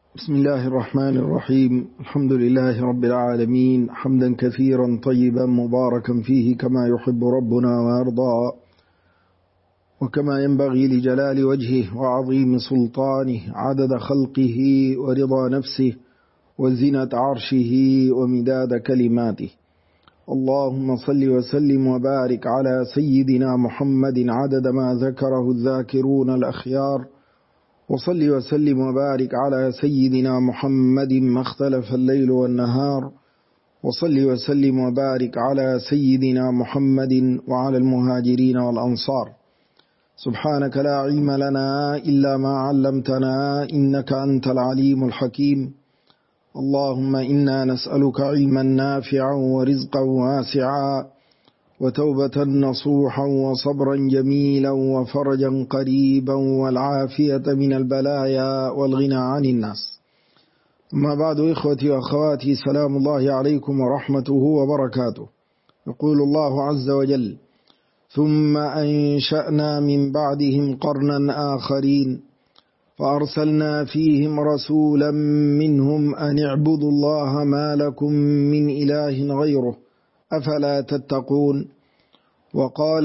بسم الله الرحمن الرحيم. الحمد لله رب العالمين، حمدا كثيرا طيبا مباركا فيه كما يحب ربنا ويرضى، وكما ينبغي لجلال وجهه وعظيم سلطانه، عدد خلقه ورضا نفسه وزنة عرشه ومداد كلماته. اللهم صل وسلم وبارك على سيدنا محمد عدد ما ذكره الذاكرون الأخيار، وصل وسلم وبارك على سيدنا محمد ما اختلف الليل والنهار، وصل وسلم وبارك على سيدنا محمد وعلى المهاجرين والأنصار. سبحانك لا علم لنا إلا ما علمتنا إنك أنت العليم الحكيم. اللهم إنا نسألك علما نافعا ورزقا واسعا وتوبة نصوحا وصبرا جميلا وفرجا قريبا والعافية من البلايا والغنى عن الناس. أما بعد، إخوتي وأخواتي، سلام الله عليكم ورحمته وبركاته. يقول الله عز وجل: ثم أنشأنا من بعدهم قرنا آخرين فأرسلنا فيهم رسولا منهم أن اعبدوا الله ما لكم من إله غيره أفلا تتقون. وقال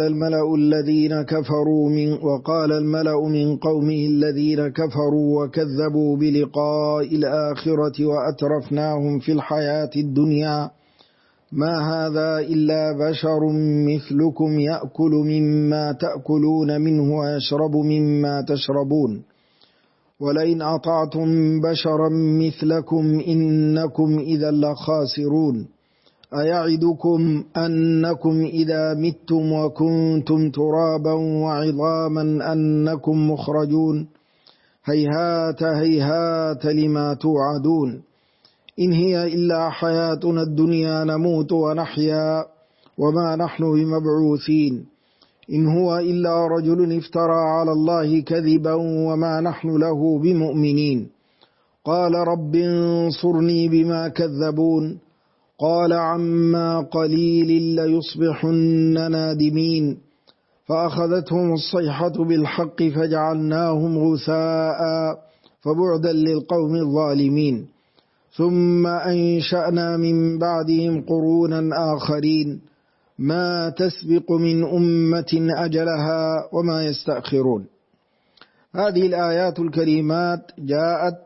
الملأ من قومه الذين كفروا وكذبوا بلقاء الآخرة وأترفناهم في الحياة الدنيا ما هذا إلا بشر مثلكم يأكل مما تأكلون منه ويشرب مما تشربون ولئن أطعتم بشرا مثلكم إنكم إذا لخاسرون. أيعدكم أنكم إذا متم وكنتم ترابا وعظاما أنكم مخرجون هيهات هيهات لما توعدون. إن هي إلا حياتنا الدنيا نموت ونحيا وما نحن بمبعوثين. إن هو إلا رجل افترى على الله كذبا وما نحن له بمؤمنين. قال رب انصرني بما كذبون. قال عما قليل ليصبحن نادمين. فأخذتهم الصيحة بالحق فجعلناهم غثاء فبعدا للقوم الظالمين. ثم أنشأنا من بعدهم قرونا آخرين ما تسبق من أمة أجلها وما يستأخرون. هذه الآيات الكريمات جاءت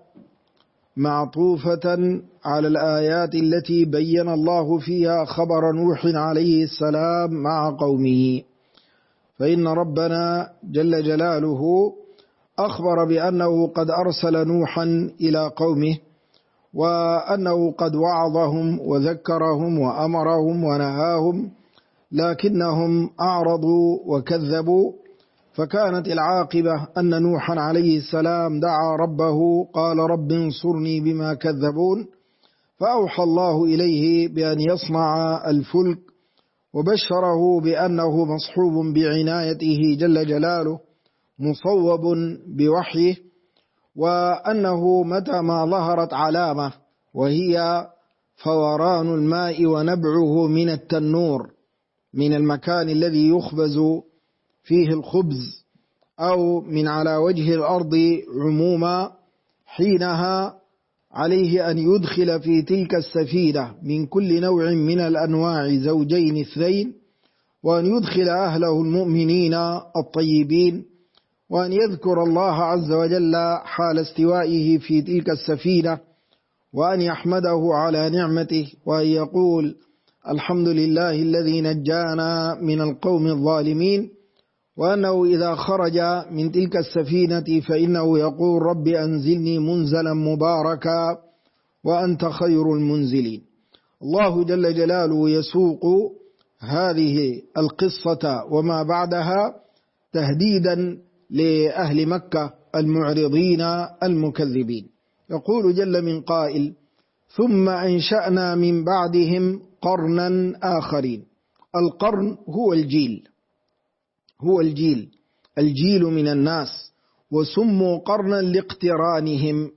معطوفة على الآيات التي بين الله فيها خبر نوح عليه السلام مع قومه. فإن ربنا جل جلاله أخبر بأنه قد أرسل نوحا إلى قومه، وأنه قد وعظهم وذكرهم وأمرهم ونهاهم، لكنهم أعرضوا وكذبوا. فكانت العاقبة أن نوحا عليه السلام دعا ربه قال رب انصرني بما كذبون، فأوحى الله إليه بأن يصنع الفلك، وبشره بأنه مصحوب بعنايته جل جلاله مصوب بوحيه، وأنه متى ما ظهرت علامة وهي فوران الماء ونبعه من التنور، من المكان الذي يخبز فيه الخبز أو من على وجه الأرض عموما، حينها عليه أن يدخل في تلك السفينة من كل نوع من الأنواع زوجين اثنين، وأن يدخل أهله المؤمنين الطيبين، وأن يذكر الله عز وجل حال استوائه في تلك السفينة، وأن يحمده على نعمته، وأن يقول الحمد لله الذي نجانا من القوم الظالمين. وأنه إذا خرج من تلك السفينة فإنه يقول رب أنزلني منزلا مباركا وأنت خير المنزلين. الله جل جلاله يسوق هذه القصة وما بعدها تهديدا لأهل مكة المعرضين المكذبين. يقول جل من قائل: ثم أنشأنا من بعدهم قرنا آخرين. القرن هو الجيل، الجيل من الناس، وسموا قرنا لاقترانهم،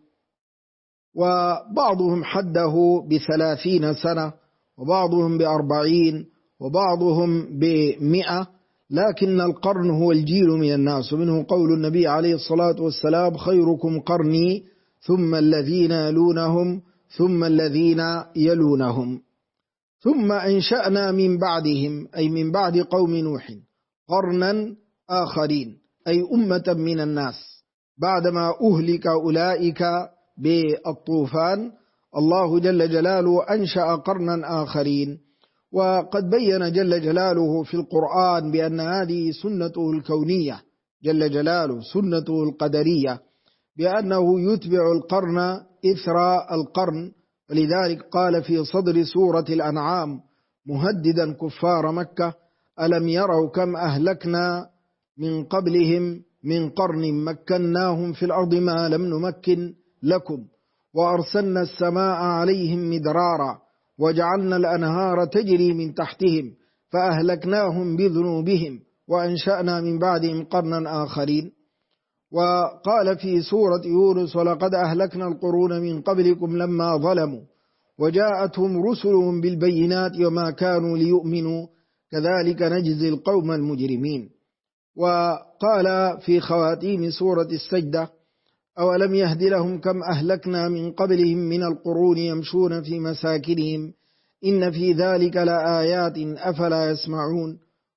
وبعضهم حده ب30 سنة، وبعضهم ب40، وبعضهم ب100، لكن القرن هو الجيل من الناس. ومنه قول النبي عليه الصلاة والسلام: خيركم قرني ثم الذين يلونهم ثم الذين يلونهم ثم أنشأنا من بعدهم أي من بعد قوم نوح قرنا آخرين أي أمة من الناس بعدما أهلك أولئك بالطوفان. الله جل جلاله أنشأ قرنا آخرين، وقد بين جل جلاله في القرآن بأن هذه سنته الكونية جل جلاله، سنته القدرية، بأنه يتبع القرن إثر القرن. ولذلك قال في صدر سورة الأنعام مهددا كفار مكة: ألم يروا كم أهلكنا من قبلهم من قرن مكناهم في الأرض ما لم نمكن لكم وأرسلنا السماء عليهم مدرارا وجعلنا الأنهار تجري من تحتهم فأهلكناهم بذنوبهم وأنشأنا من بعدهم قرنا آخرين. وقال في سورة يونس: ولقد أهلكنا القرون من قبلكم لما ظلموا وجاءتهم رسلهم بالبينات وما كانوا ليؤمنوا كذلك نجزي القوم المجرمين. وقال في خواتيم سورة السجدة: أولم يهد لهم كم أهلكنا من قبلهم من القرون يمشون في مساكنهم إن في ذلك لآيات أفلا يسمعون.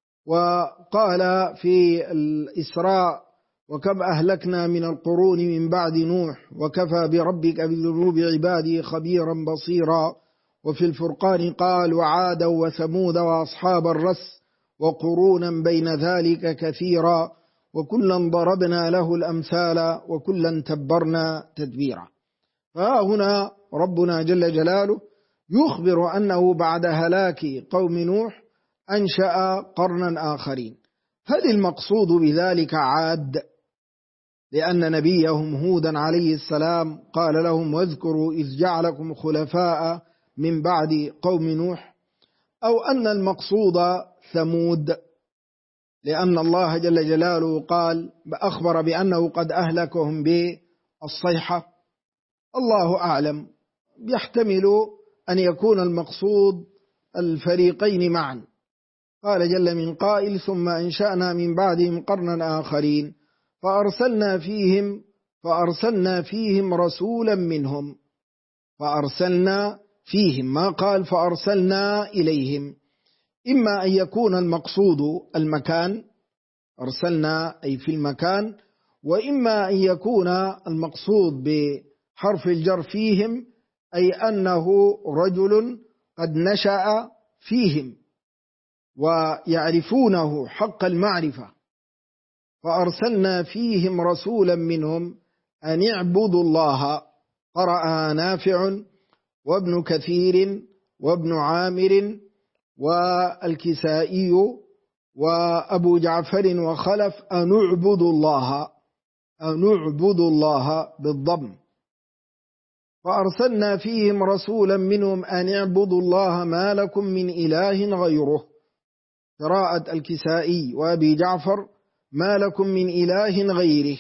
وقال في الإسراء: وكم أهلكنا من القرون من بعد نوح وكفى بربك بذنوب عباده خبيرا بصيرا. وفي الفرقان قال: وعادا وثمود وأصحاب الرس وقرونا بين ذلك كثيرا وكلا ضربنا له الأمثال وكلا تبرنا تدبيرا. فهنا ربنا جل جلاله يخبر أنه بعد هلاك قوم نوح أنشأ قرنا آخرين. هل المقصود بذلك عاد؟ لأن نبيهم هودا عليه السلام قال لهم: واذكروا إذ جعلكم خلفاء من بعد قوم نوح، أو أن المقصود ثمود، لأن الله جل جلاله قال أخبر بأنه قد أهلكهم بالصيحة. الله أعلم، يحتمل أن يكون المقصود الفريقين معا. قال جل من قائل: ثم أنشأنا من بعدهم قرنا آخرين فأرسلنا فيهم رسولا منهم. فأرسلنا فيهم، ما قال فأرسلنا إليهم. إما أن يكون المقصود المكان، أرسلنا أي في المكان، وإما أن يكون المقصود بحرف الجر فيهم أي أنه رجل قد نشأ فيهم ويعرفونه حق المعرفة. فأرسلنا فيهم رسولا منهم أن اعبدوا الله. قرأ نافع وابن كثير وابن عامر والكسائي وأبو جعفر وخلف: أن اعبدوا الله بالضم. فأرسلنا فيهم رسولا منهم أن اعبدوا الله ما لكم من إله غيره. قراءة الكسائي وأبي جعفر: ما لكم من إله غيره.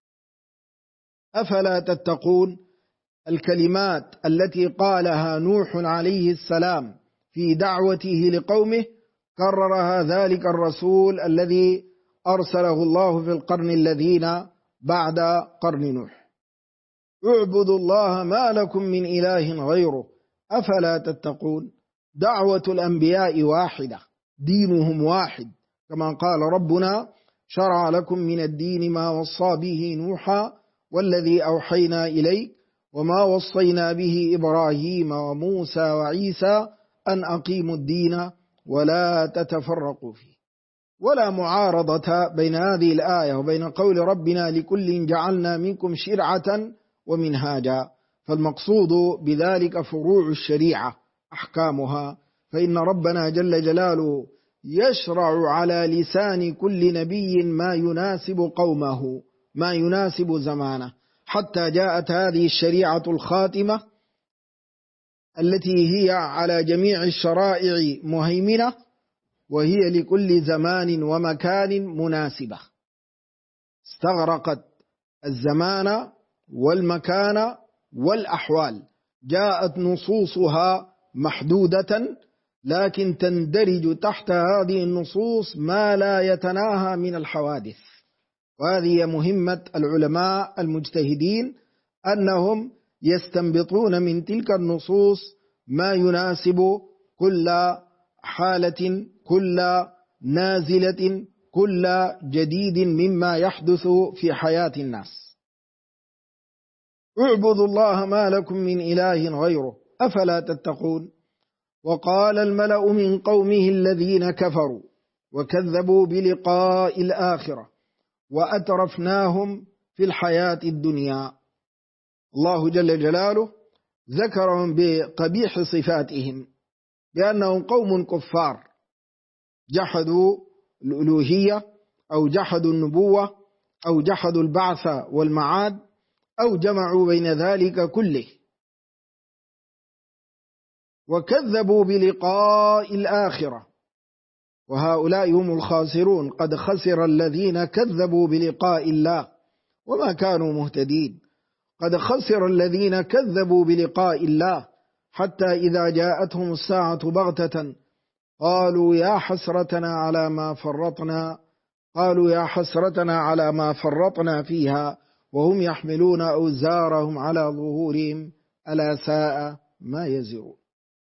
أفلا تتقون. الكلمات التي قالها نوح عليه السلام في دعوته لقومه كررها ذلك الرسول الذي أرسله الله في القرن الذين بعد قرن نوح: اعبدوا الله ما لكم من إله غيره أفلا تتقون. دعوة الأنبياء واحدة، دينهم واحد، كما قال ربنا: شرع لكم من الدين ما وصى به نوحا والذي أوحينا إليك وما وصينا به إبراهيم وموسى وعيسى أن أقيموا الدين ولا تتفرقوا فيه. ولا معارضة بين هذه الآية وبين قول ربنا: لكل جعلنا منكم شرعة ومنهاجا. فالمقصود بذلك فروع الشريعة أحكامها، فإن ربنا جل جلاله يشرع على لسان كل نبي ما يناسب قومه، ما يناسب زمانه، حتى جاءت هذه الشريعة الخاتمة التي هي على جميع الشرائع مهيمنة، وهي لكل زمان ومكان مناسبة، استغرقت الزمان والمكان والأحوال. جاءت نصوصها محدودة، لكن تندرج تحت هذه النصوص ما لا يتناهى من الحوادث. وهذه مهمة العلماء المجتهدين أنهم يستنبطون من تلك النصوص ما يناسب كل حالة، كل نازلة، كل جديد مما يحدث في حياة الناس. اعبدوا الله ما لكم من إله غيره أفلا تتقون. وقال الملأ من قومه الذين كفروا وكذبوا بلقاء الآخرة وأترفناهم في الحياة الدنيا. الله جل جلاله ذكرهم بقبيح صفاتهم بأنهم قوم كفار، جحدوا الألوهية أو جحدوا النبوة أو جحدوا البعث والمعاد أو جمعوا بين ذلك كله، وكذبوا بلقاء الآخرة، وهؤلاء هم الخاسرون. قد خسر الذين كذبوا بلقاء الله وما كانوا مهتدين. قد خسر الذين كذبوا بلقاء الله حتى إذا جاءتهم الساعة بغتة قالوا يا حسرتنا على ما فرطنا فيها وهم يحملون أوزارهم على ظهورهم ألا ساء ما يزرون.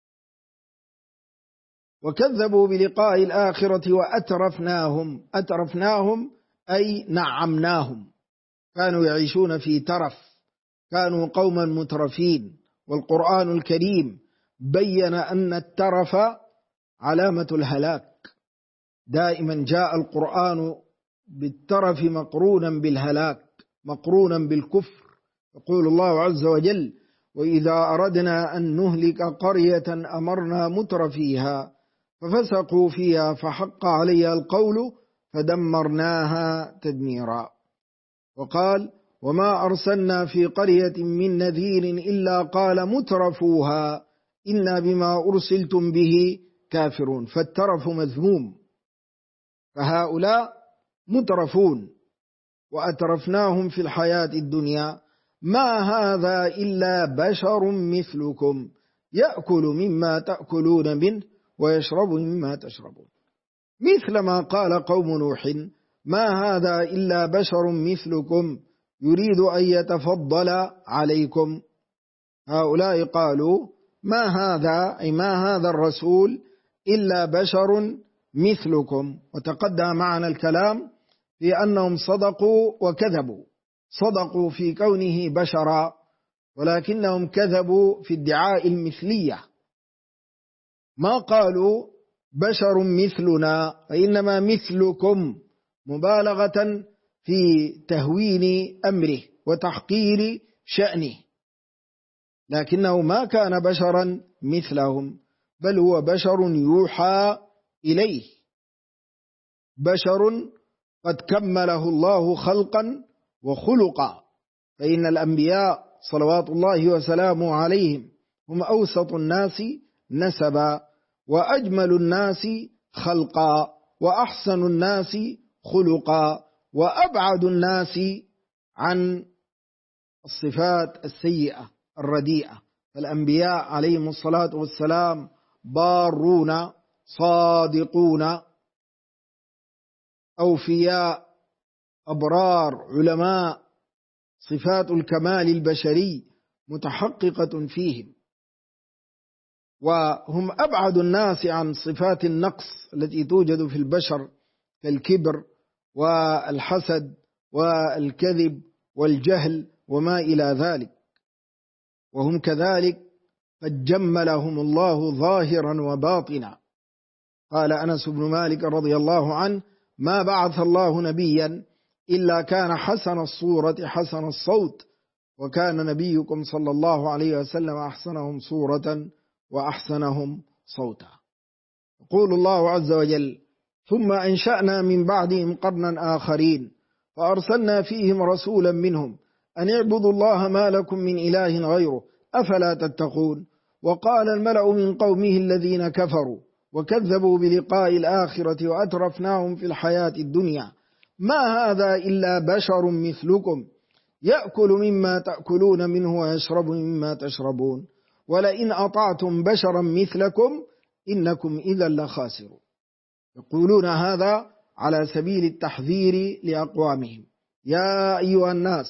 وكذبوا بلقاء الآخرة وأترفناهم أي نعمناهم، كانوا يعيشون في ترف، كانوا قوما مترفين. والقرآن الكريم بين أن الترف علامة الهلاك. دائما جاء القرآن بالترف مقرونا بالهلاك، مقرونا بالكفر. يقول الله عز وجل وإذا أردنا أن نهلك قرية أمرنا مترفيها ففسقوا فيها فحق عليها القول فدمرناها تدميرا. وقال وما أرسلنا في قرية من نذير إلا قال مترفوها إنا بما أرسلتم به كافرون. فالترف مذموم، فهؤلاء مترفون. وأترفناهم في الحياة الدنيا ما هذا إلا بشر مثلكم يأكل مما تأكلون منه ويشرب مما تشربون. مثل ما قال قوم نوح ما هذا إلا بشر مثلكم يريد أن يتفضل عليكم. هؤلاء قالوا ما هذا الرسول إلا بشر مثلكم. وتقدم معنا الكلام في أنهم صدقوا وكذبوا. صدقوا في كونه بشرا ولكنهم كذبوا في ادعاء المثلية. ما قالوا بشر مثلنا وإنما مثلكم، مبالغة في تهوين أمره وتحقير شأنه، لكنه ما كان بشرا مثلهم، بل هو بشر يوحى إليه، بشر قد كمله الله خلقا وخلقا. فإن الأنبياء صلوات الله وسلامه عليهم هم أوسط الناس نسبا وأجمل الناس خلقا وأحسن الناس خلقا وأبعد الناس عن الصفات السيئة الرديئة. فالأنبياء عليهم الصلاة والسلام بارون صادقون أوفياء أبرار علماء، صفات الكمال البشري متحققة فيهم، وهم أبعد الناس عن صفات النقص التي توجد في البشر كالكبر والحسد والكذب والجهل وما إلى ذلك. وهم كذلك قد جملهم الله ظاهرا وباطنا. قال أنس بن مالك رضي الله عنه ما بعث الله نبيا إلا كان حسن الصورة حسن الصوت، وكان نبيكم صلى الله عليه وسلم أحسنهم صورة وأحسنهم صوتا. يقول الله عز وجل ثم أنشأنا من بعدهم قرنا آخرين فأرسلنا فيهم رسولا منهم أن اعبدوا الله ما لكم من إله غيره أفلا تتقون. وقال الملأ من قومه الذين كفروا وكذبوا بلقاء الآخرة وأترفناهم في الحياة الدنيا ما هذا إلا بشر مثلكم يأكل مما تأكلون منه ويشرب مما تشربون ولئن أطعتم بشرا مثلكم إنكم إذا لخاسرون. يقولون هذا على سبيل التحذير لأقوامهم. يا أيها الناس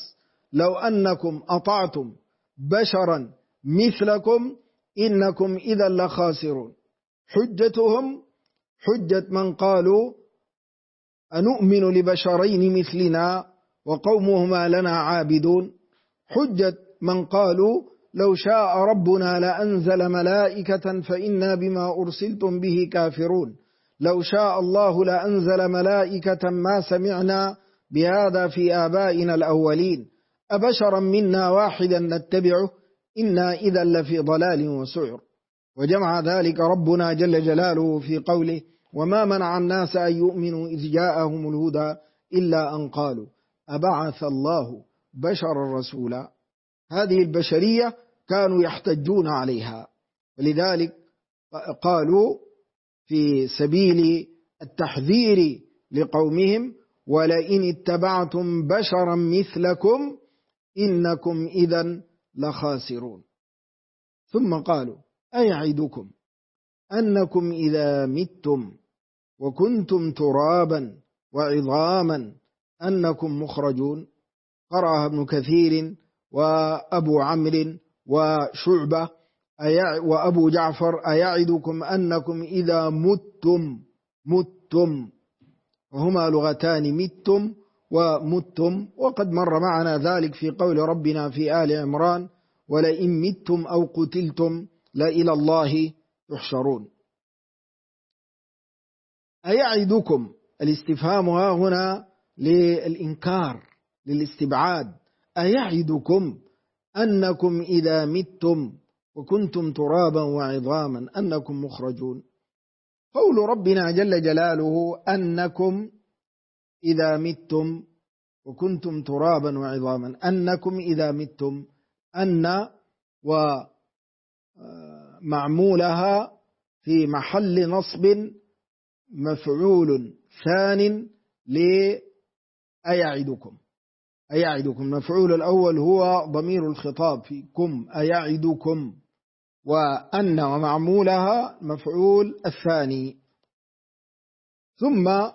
لو أنكم أطعتم بشرا مثلكم إنكم إذا لخاسرون. حجتهم حجة من قالوا أنؤمن لبشرين مثلنا وقومهما لنا عابدون، حجة من قالوا لو شاء ربنا لأنزل ملائكة فإنا بما أرسلتم به كافرون، لو شاء الله لأنزل ملائكة ما سمعنا بهذا في آبائنا الأولين، أبشرا منا واحدا نتبعه إنا إذا لفي ضلال وسعر. وجمع ذلك ربنا جل جلاله في قوله وما منع الناس أن يؤمنوا إذ جاءهم الهدى إلا أن قالوا أبعث الله بشرا رسولا. هذه البشرية كانوا يحتجون عليها، ولذلك قالوا في سبيل التحذير لقومهم ولئن اتبعتم بشرا مثلكم إنكم إذا لخاسرون. ثم قالوا أيعدكم أنكم إذا متم وكنتم ترابا وعظاما أنكم مخرجون. قرأها ابن كثير وأبو عمرو وشعبة وأبو جعفر أيعدكم أنكم إذا متم، وهما لغتان متم ومتم، وقد مر معنا ذلك في قول ربنا في آل عمران ولئن متم أو قتلتم لإلى الله يحشرون. أيعدكم الاستفهام هنا للإنكار للاستبعاد، أيعدكم أنكم إذا متم وكنتم ترابا وعظاما أنكم مخرجون. قول ربنا جل جلاله أنكم إذا متم وكنتم ترابا وعظاما، أنكم إذا متم، أن ومعمولها في محل نصب مفعول ثان لأيعدكم. أيعدكم مفعول الأول هو ضمير الخطاب في كم أيعدكم، وأن ومعمولها مفعول الثاني. ثم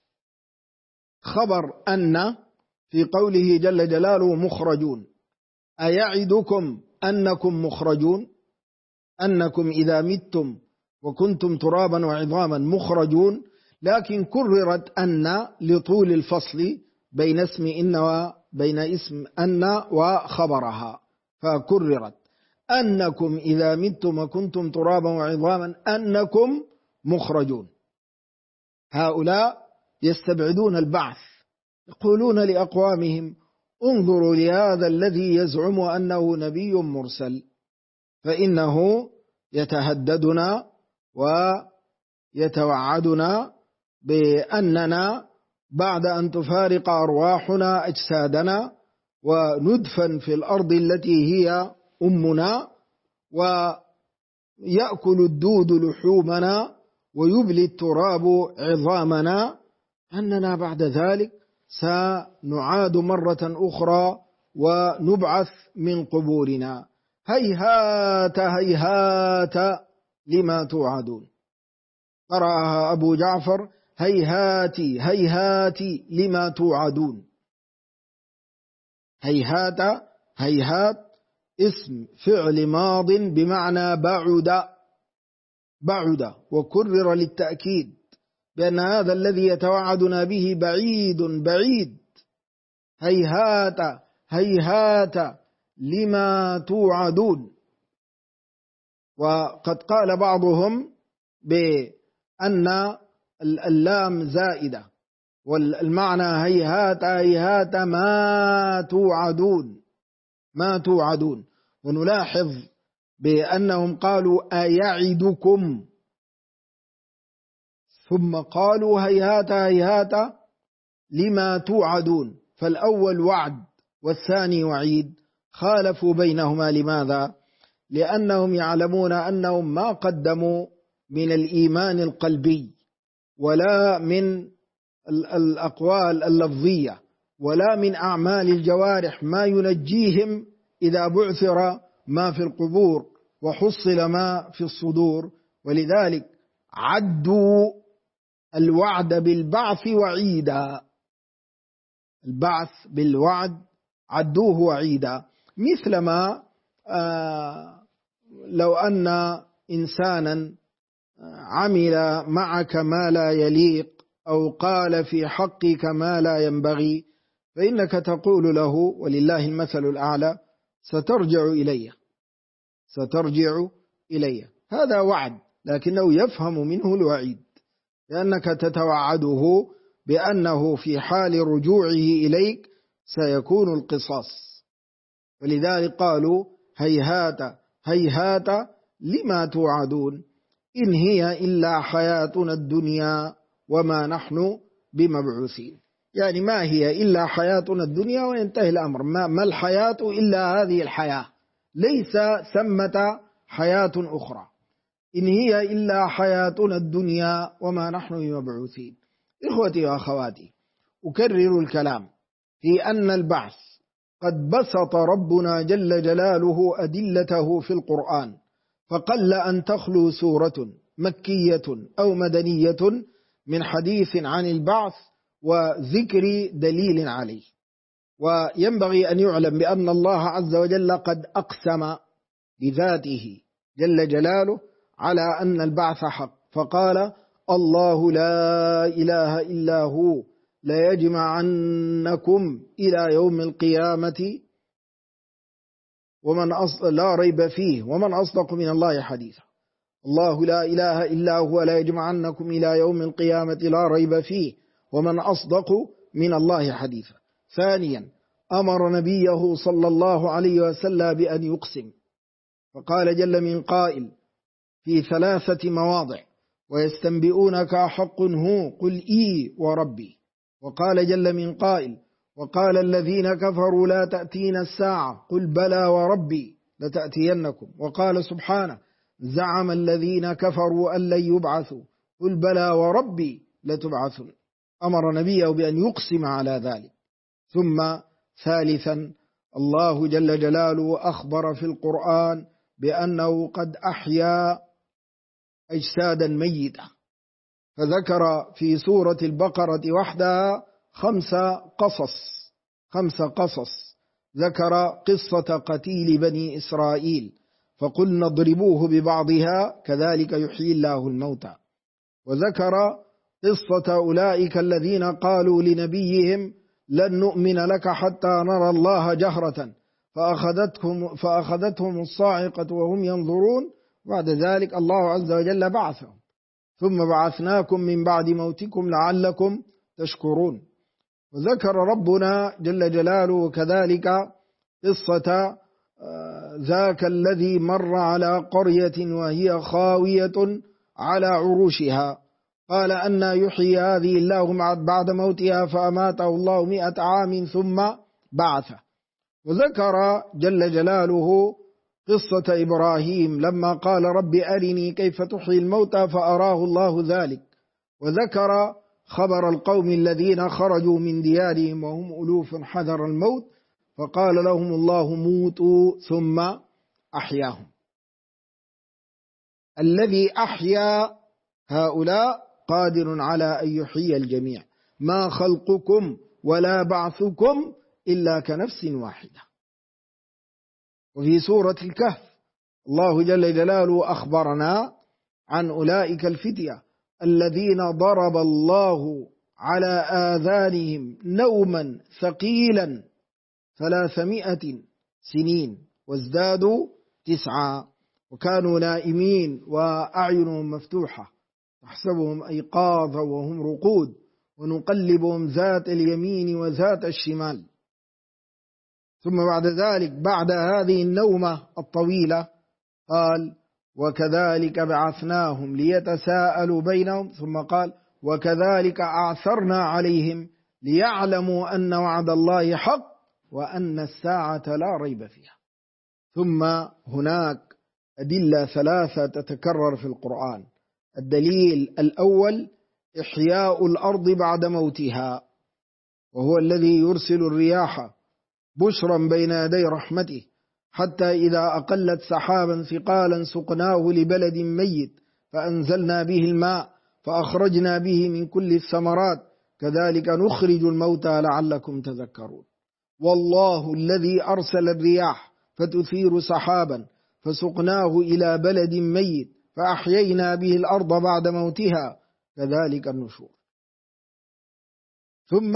خبر أن في قوله جل جلاله مخرجون. أيعدكم أنكم مخرجون، أنكم إذا متم وكنتم ترابا وعظاما مخرجون، لكن كررت أن لطول الفصل بين اسم إن وبين اسم أن وخبرها، فكررت أنكم إذا متم وكنتم ترابا وعظاما أنكم مخرجون. هؤلاء يستبعدون البعث، يقولون لأقوامهم انظروا لهذا الذي يزعم أنه نبي مرسل، فإنه يتهددنا ويتوعدنا بأننا بعد أن تفارق أرواحنا أجسادنا وندفن في الأرض التي هي أمنا ويأكل الدود لحومنا ويبلي التراب عظامنا، أننا بعد ذلك سنعاد مرة أخرى ونبعث من قبورنا. هيهات هيهات لما توعدون. قرأها أبو جعفر هيهات هيهات لما توعدون. هيهات هيهات اسم فعل ماض بمعنى بعد وكرر للتأكيد بأن هذا الذي يتوعدنا به بعيد. هيهات هيهات لما توعدون. وقد قال بعضهم بأن اللام زائدة، والمعنى هيهات هيهات ما توعدون. ونلاحظ بأنهم قالوا أيعدكم ثم قالوا هيهات هيهات لما توعدون، فالأول وعد والثاني وعيد، خالفوا بينهما. لماذا؟ لأنهم يعلمون أنهم ما قدموا من الإيمان القلبي ولا من الأقوال اللفظية ولا من أعمال الجوارح ما ينجيهم إذا بعثر ما في القبور وحصل ما في الصدور، ولذلك عدوا الوعد بالبعث وعيدا. البعث بالوعد عدوه وعيدا، مثلما لو أن إنسانا عمل معك ما لا يليق أو قال في حقك ما لا ينبغي، فإنك تقول له ولله المثل الأعلى سترجع إلي. هذا وعد، لكنه يفهم منه الوعيد، لأنك تتوعده بأنه في حال رجوعه إليك سيكون القصاص. ولذلك قالوا هيهات هيهات لما توعدون إن هي إلا حياتنا الدنيا وما نحن بمبعوثين. يعني ما هي إلا حياتنا الدنيا وينتهي الأمر، ما الحياة إلا هذه الحياة، ليس ثمة حياة أخرى. إن هي إلا حياتنا الدنيا وما نحن بمبعوثين. إخوتي وأخواتي، أكرر الكلام في أن البعث قد بسط ربنا جل جلاله أدلته في القرآن، فقل أن تخلو سورة مكية أو مدنية من حديث عن البعث وذكر دليل عليه. وينبغي أن يعلم بأن الله عز وجل قد أقسم بذاته جل جلاله على أن البعث حق، فقال الله لا إله إلا هو ليجمعنكم إلى يوم القيامة لا ريب فيه ومن أصدق من الله حديثا. الله لا إله إلا هو ليجمعنكم إلى يوم القيامة لا ريب فيه ومن أصدق من الله حديثا. ثانيا، أمر نبيه صلى الله عليه وسلم بأن يقسم، فقال جل من قائل في 3 مواضع: ويستنبئونك حق هو قل إي وربي. وقال جل من قائل: وقال الذين كفروا لا تأتينا الساعة قل بلى وربي لتأتينكم. وقال سبحانه: زعم الذين كفروا أن لن يبعثوا قل بلى وربي لتبعثن. أمر نبيه بأن يقسم على ذلك. ثم ثالثا، الله جل جلاله أخبر في القرآن بأنه قد أحيا أجسادا ميتة، فذكر في سورة البقرة وحدها 5 قصص. ذكر قصة قتيل بني إسرائيل فقلنا اضربوه ببعضها كذلك يحيي الله الموتى. وذكر قصة أولئك الذين قالوا لنبيهم لن نؤمن لك حتى نرى الله جهرة فأخذتهم الصاعقة وهم ينظرون. بعد ذلك الله عز وجل بعثهم: ثم بعثناكم من بعد موتكم لعلكم تشكرون. وذكر ربنا جل جلاله كذلك قصة ذاك الذي مر على قرية وهي خاوية على عروشها، قال أن يحيي هذه الله بعد موتها فأماته الله 100 عام ثم بعثه. وذكر جل جلاله قصة إبراهيم لما قال رب أرني كيف تحيي الموتى فأراه الله ذلك. وذكر خبر القوم الذين خرجوا من ديارهم وهم ألوف حذر الموت فقال لهم الله موتوا ثم أحياهم. الذي أحيا هؤلاء قادر على أن يحيي الجميع، ما خلقكم ولا بعثكم إلا كنفس واحدة. وفي سورة الكهف الله جل جلاله أخبرنا عن أولئك الفتية الذين ضرب الله على آذانهم نوما ثقيلا 300 سنين وازدادوا 9 وكانوا نائمين وأعينهم مفتوحة تحسبهم أيقاظا وهم رقود ونقلبهم ذات اليمين وذات الشمال. ثم بعد ذلك بعد هذه النومة الطويلة قال وكذلك بعثناهم ليتساءلوا بينهم، ثم قال وكذلك أعثرنا عليهم ليعلموا أن وعد الله حق وأن الساعة لا ريب فيها. ثم هناك أدلة 3 تتكرر في القرآن. الدليل الأول إحياء الأرض بعد موتها، وهو الذي يرسل الرياح بشرا بين يدي رحمته حتى إذا أقلت سحابا ثقالا سقناه لبلد ميت فأنزلنا به الماء فأخرجنا به من كل الثمرات كذلك نخرج الموتى لعلكم تذكرون. والله الذي أرسل الرياح فتثير سحابا فسقناه إلى بلد ميت فأحيينا به الأرض بعد موتها كذلك النشور. ثم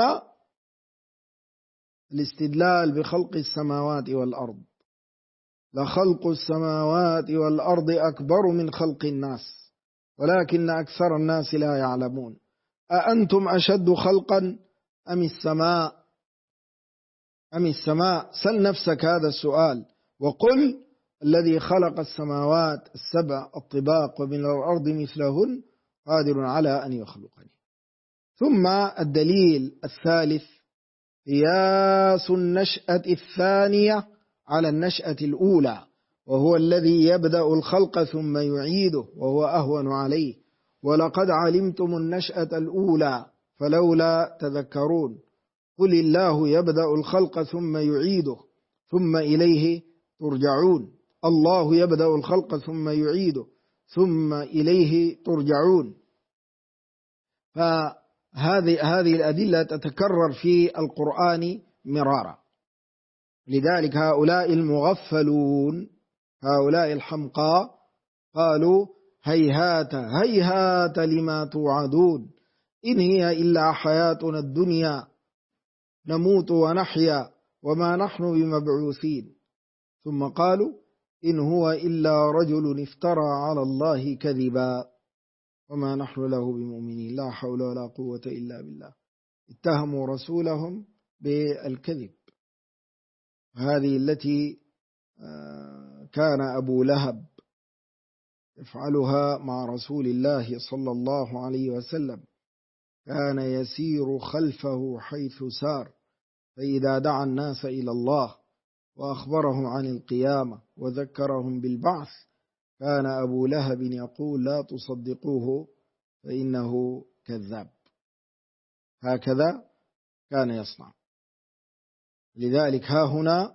الاستدلال بخلق السماوات والأرض. لخلق السماوات والأرض أكبر من خلق الناس ولكن أكثر الناس لا يعلمون. أأنتم أشد خلقا أم السماء سل نفسك هذا السؤال وقل الذي خلق السماوات السبع الطباق ومن الأرض مثلهن قادر على أن يخلقني. ثم الدليل الثالث قياس النشأة الثانية على النشأة الأولى، وهو الذي يبدأ الخلق ثم يعيده وهو أهون عليه. ولقد علمتم النشأة الأولى فلولا تذكرون. قل الله يبدأ الخلق ثم يعيده ثم إليه ترجعون. الله يبدأ الخلق ثم يعيده ثم إليه ترجعون. فهذه الأدلة تتكرر في القرآن مرارا. لذلك هؤلاء المغفلون هؤلاء الحمقى قالوا هيهات هيهات لما توعدون إن هي إلا حياتنا الدنيا نموت ونحيا وما نحن بمبعوثين. ثم قالوا إن هو إلا رجل افترى على الله كذبا وما نحن له بمؤمنين. لا حول ولا قوة إلا بالله. اتهموا رسولهم بالكذب. هذه التي كان أبو لهب يفعلها مع رسول الله صلى الله عليه وسلم. كان يسير خلفه حيث سار، فإذا دعا الناس إلى الله وأخبرهم عن القيامة وذكرهم بالبعث كان أبو لهب يقول لا تصدقوه فإنه كذاب. هكذا كان يصنع. لذلك هنا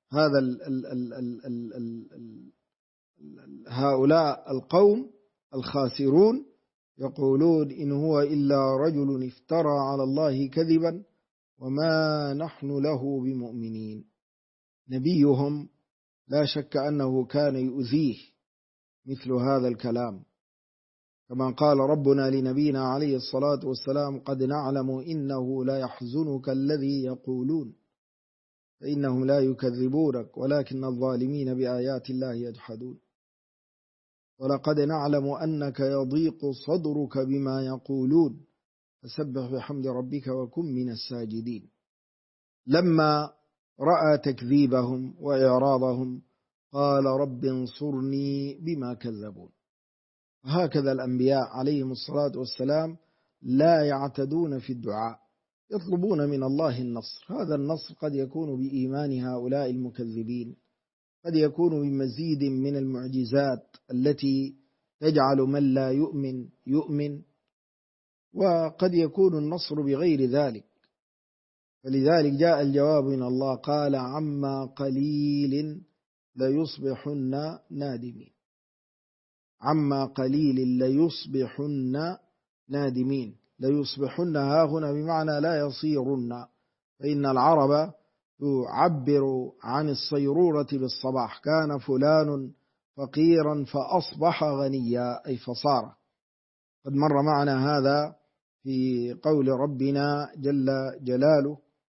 هؤلاء القوم الخاسرون يقولون إن هو إلا رجل افترى على الله كذبا وما نحن له بمؤمنين. نبيهم لا شك أنه كان يؤذيه مثل هذا الكلام، كما قال ربنا لنبينا عليه الصلاة والسلام قد نعلم إنه لا يحزنك الذي يقولون فإنهم لا يكذبونك ولكن الظالمين بآيات الله يجحدون. ولقد نعلم أنك يضيق صدرك بما يقولون فسبح بحمد ربك وكن من الساجدين. لما رأى تكذيبهم وإعراضهم قال رب انصرني بما كذبون. هكذا الأنبياء عليهم الصلاة والسلام لا يعتدون في الدعاء، يطلبون من الله النصر. هذا النصر قد يكون بإيمان هؤلاء المكذبين، قد يكون بمزيد من المعجزات التي تجعل من لا يؤمن، وقد يكون النصر بغير ذلك. فلذلك جاء الجواب من الله قال عما قليل ليصبحن نادمين. عما قليل ليصبحن نادمين. ليصبحن ها هنا بمعنى لا يصيرن، فإن العرب تعبر عن الصيرورة بالصباح. كان فلان فقيرا فأصبح غنيا أي فصار. قد مر معنا هذا في قول ربنا جل جلاله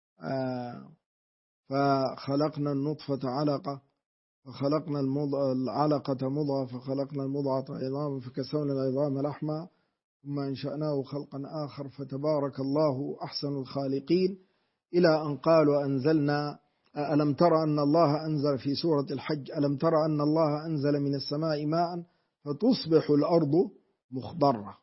فخلقنا النطفة علقة فخلقنا العلقة مضغة فخلقنا المضغة عظاما فكسونا العظام لحما ثم أنشأناه خلقا آخر فتبارك الله أحسن الخالقين، إلى أن قالوا أنزلنا ألم ترى أن الله أنزل في سورة الحج ألم ترى أن الله أنزل من السماء ماء فتصبح الأرض مخضرة.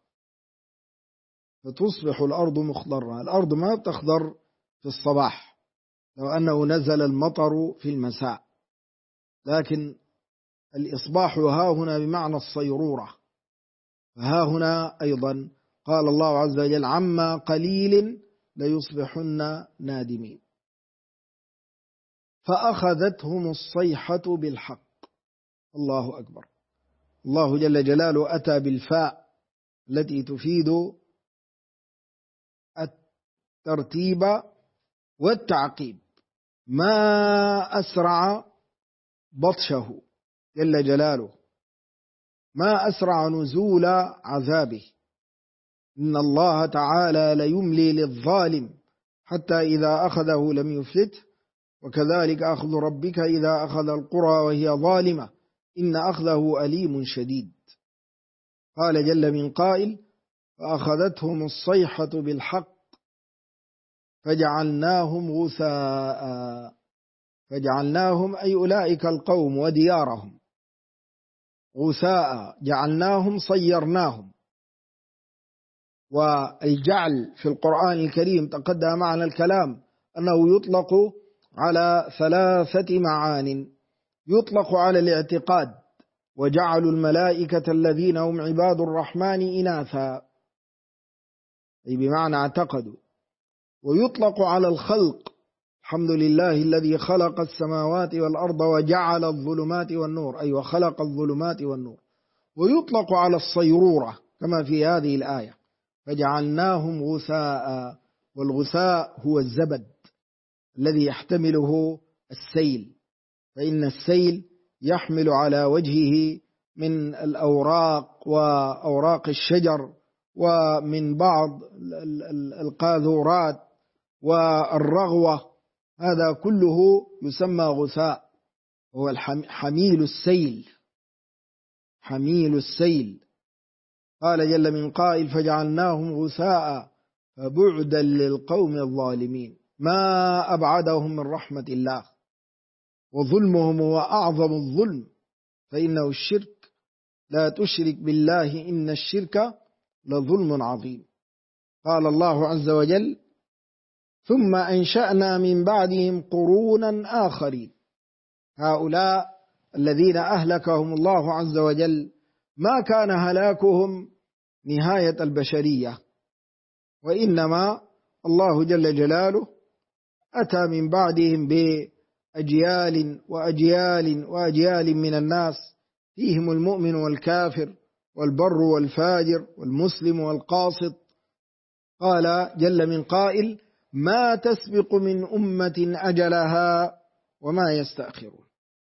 فتصبح الأرض مخضرة. الأرض ما تخضر في الصباح لو أنه نزل المطر في المساء، لكن الإصباح ها هنا بمعنى الصيرورة. فها هنا أيضا قال الله عز وجل عما قليل ليصبحن نادمين. فأخذتهم الصيحة بالحق. الله أكبر. الله جل جلاله أتى بالفاء التي تفيد الترتيب والتعقيب. ما أسرع بطشه جل جلاله، ما أسرع نزول عذابه. إن الله تعالى ليملي للظالم حتى إذا أخذه لم يفلته، وكذلك أخذ ربك إذا أخذ القرى وهي ظالمة إن أخذه أليم شديد. قال جل من قائل: فأخذتهم الصيحة بالحق فجعلناهم غثاء. فجعلناهم أي أولئك القوم وديارهم غثاء، جعلناهم صيرناهم. والجعل في القرآن الكريم تقدم معنا الكلام أنه يطلق على 3 معان. يطلق على الاعتقاد: وجعلوا الملائكة الذين هم عباد الرحمن إناثا، أي بمعنى اعتقدوا. ويطلق على الخلق: الحمد لله الذي خلق السماوات والأرض وجعل الظلمات والنور، أي وخلق الظلمات والنور. ويطلق على الصيرورة كما في هذه الآية: فجعلناهم غثاء. والغثاء هو الزبد الذي يحتمله السيل، فإن السيل يحمل على وجهه من الأوراق وأوراق الشجر ومن بعض القاذورات والرغوة، هذا كله يسمى غثاء، هو حميل السيل. حميل السيل. قال جل من قائل: فجعلناهم غثاء فبعدا للقوم الظالمين. ما أبعدهم من رحمة الله، وظلمهم هو أعظم الظلم، فإنه الشرك. لا تشرك بالله إن الشرك لظلم عظيم. قال الله عز وجل: ثم أنشأنا من بعدهم قرونا آخرين. هؤلاء الذين أهلكهم الله عز وجل ما كان هلاكهم نهاية البشرية، وإنما الله جل جلاله أتى من بعدهم بأجيال وأجيال وأجيال من الناس، فيهم المؤمن والكافر والبر والفاجر والمسلم والقاسط. قال جل من قائل: ما تسبق من أمة أجلها وما يستأخرون.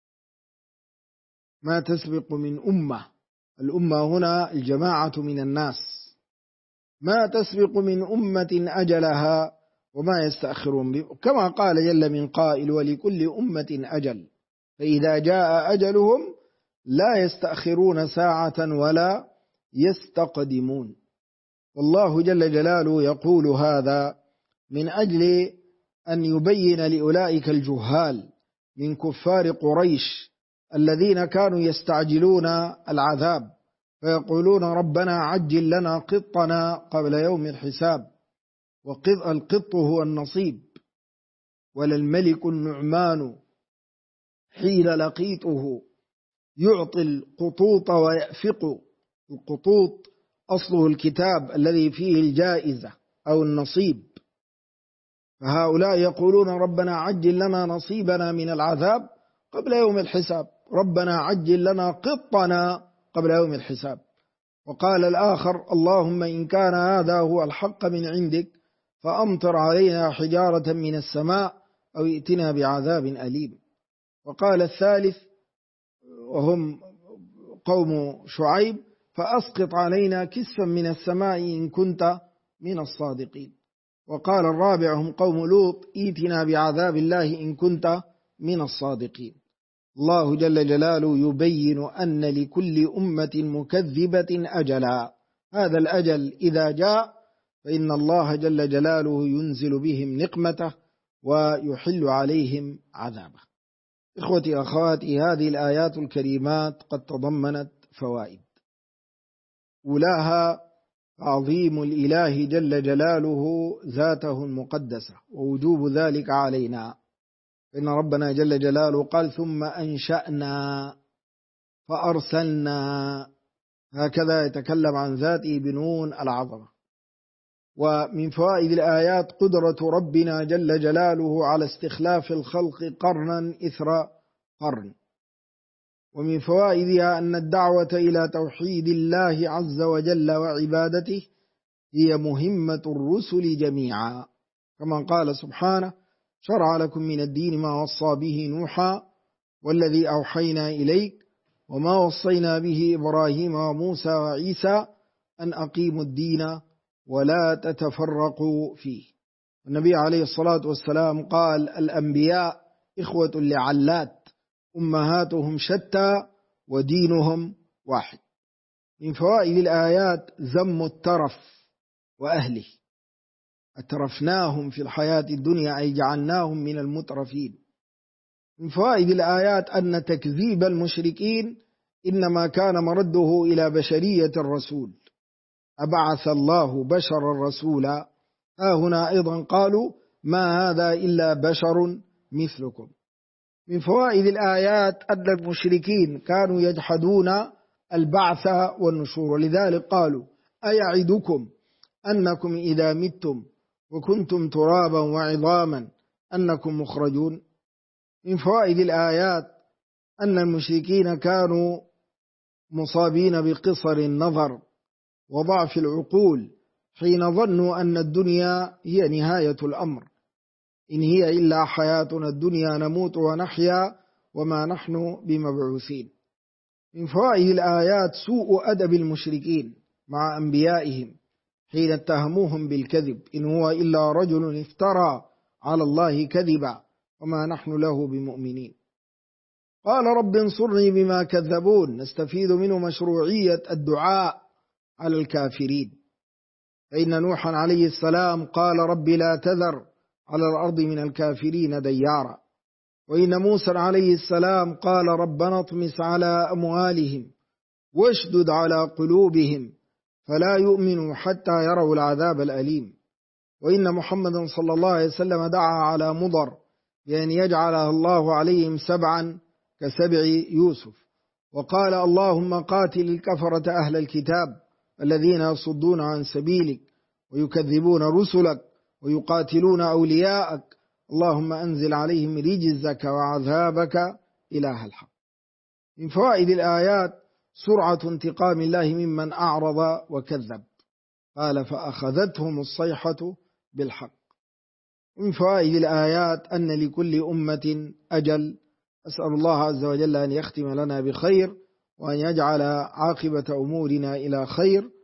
ما تسبق من أمة، الأمة هنا الجماعة من الناس. ما تسبق من أمة أجلها وما يستأخرون، كما قال جل من قائل: ولكل أمة أجل فإذا جاء أجلهم لا يستأخرون ساعة ولا يستقدمون. والله جل جلاله يقول هذا من أجل أن يبين لأولئك الجهال من كفار قريش الذين كانوا يستعجلون العذاب، فيقولون: ربنا عجل لنا قطنا قبل يوم الحساب. والقط هو النصيب. وللملك النعمان حين لقيته يعطي القطوط ويأفق. القطوط أصله الكتاب الذي فيه الجائزة أو النصيب، فهؤلاء يقولون: ربنا عجل لنا نصيبنا من العذاب قبل يوم الحساب، ربنا عجل لنا قطنا قبل يوم الحساب. وقال الآخر: اللهم إن كان هذا هو الحق من عندك فأمطر علينا حجارة من السماء أو ائتنا بعذاب أليم. وقال الثالث وهم قوم شعيب: فأسقط علينا كسفا من السماء إن كنت من الصادقين. وقال الرابع هم قوم لوط: ائتنا بعذاب الله إن كنت من الصادقين. الله جل جلاله يبين أن لكل أمة مكذبة أجلا، هذا الأجل إذا جاء فإن الله جل جلاله ينزل بهم نقمته ويحل عليهم عذابه. إخوتي أخواتي، هذه الآيات الكريمات قد تضمنت فوائد، أولاها عظيم الإله جل جلاله ذاته المقدسة ووجوب ذلك علينا، إن ربنا جل جلاله قال: ثم أنشأنا فأرسلنا، هكذا يتكلم عن ذاته بنون العظمة. ومن فوائد الآيات قدرة ربنا جل جلاله على استخلاف الخلق قرنا إثر قرن. ومن فوائدها أن الدعوة إلى توحيد الله عز وجل وعبادته هي مهمة الرسل جميعا، كما قال سبحانه: شرع لكم من الدين ما وصى به نوحا والذي أوحينا إليك وما وصينا به إبراهيم وموسى وعيسى أن أقيموا الدين ولا تتفرقوا فيه. النبي عليه الصلاة والسلام قال: الأنبياء إخوة لعلات أمهاتهم شتى ودينهم واحد. من فوائد الآيات ذم الترف وأهله، أترفناهم في الحياة الدنيا أي جعلناهم من المترفين. من فوائد الآيات أن تكذيب المشركين إنما كان مرده إلى بشرية الرسول، أبعث الله بشرا رسولا. هنا أيضا قالوا ما هذا إلا بشر مثلكم. من فوائد الآيات أن المشركين كانوا يجحدون البعث والنشور، ولذلك قالوا: أيعدكم أنكم إذا متم وكنتم ترابا وعظاما أنكم مخرجون. من فوائد الآيات أن المشركين كانوا مصابين بقصر النظر وضعف العقول حين ظنوا أن الدنيا هي نهاية الأمر، إن هي إلا حياتنا الدنيا نموت ونحيا وما نحن بمبعوثين. من فوائد الآيات سوء أدب المشركين مع أنبيائهم حين اتهموهم بالكذب، إن هو إلا رجل افترى على الله كذبا وما نحن له بمؤمنين. قال: رب انصرني بما كذبون. نستفيد منه مشروعية الدعاء على الكافرين، فإن نوحا عليه السلام قال: رب لا تذر على الأرض من الكافرين ديارا. وإن موسى عليه السلام قال: ربنا اطمس على أموالهم واشدد على قلوبهم فلا يؤمنوا حتى يروا العذاب الأليم. وإن محمد صلى الله عليه وسلم دعا على مضر بأن يجعلها الله عليهم سبعا كسبع يوسف، وقال: اللهم قاتل الكفرة أهل الكتاب الذين يصدون عن سبيلك ويكذبون رسلك ويقاتلون أولياءك، اللهم أنزل عليهم رجزك وعذابك إله الحق. من فوائد الآيات سرعة انتقام الله ممن أعرض وكذب، قال: فأخذتهم الصيحة بالحق. من فوائد الآيات أن لكل أمة أجل. أسأل الله عز وجل أن يختم لنا بخير وأن يجعل عاقبة أمورنا إلى خير.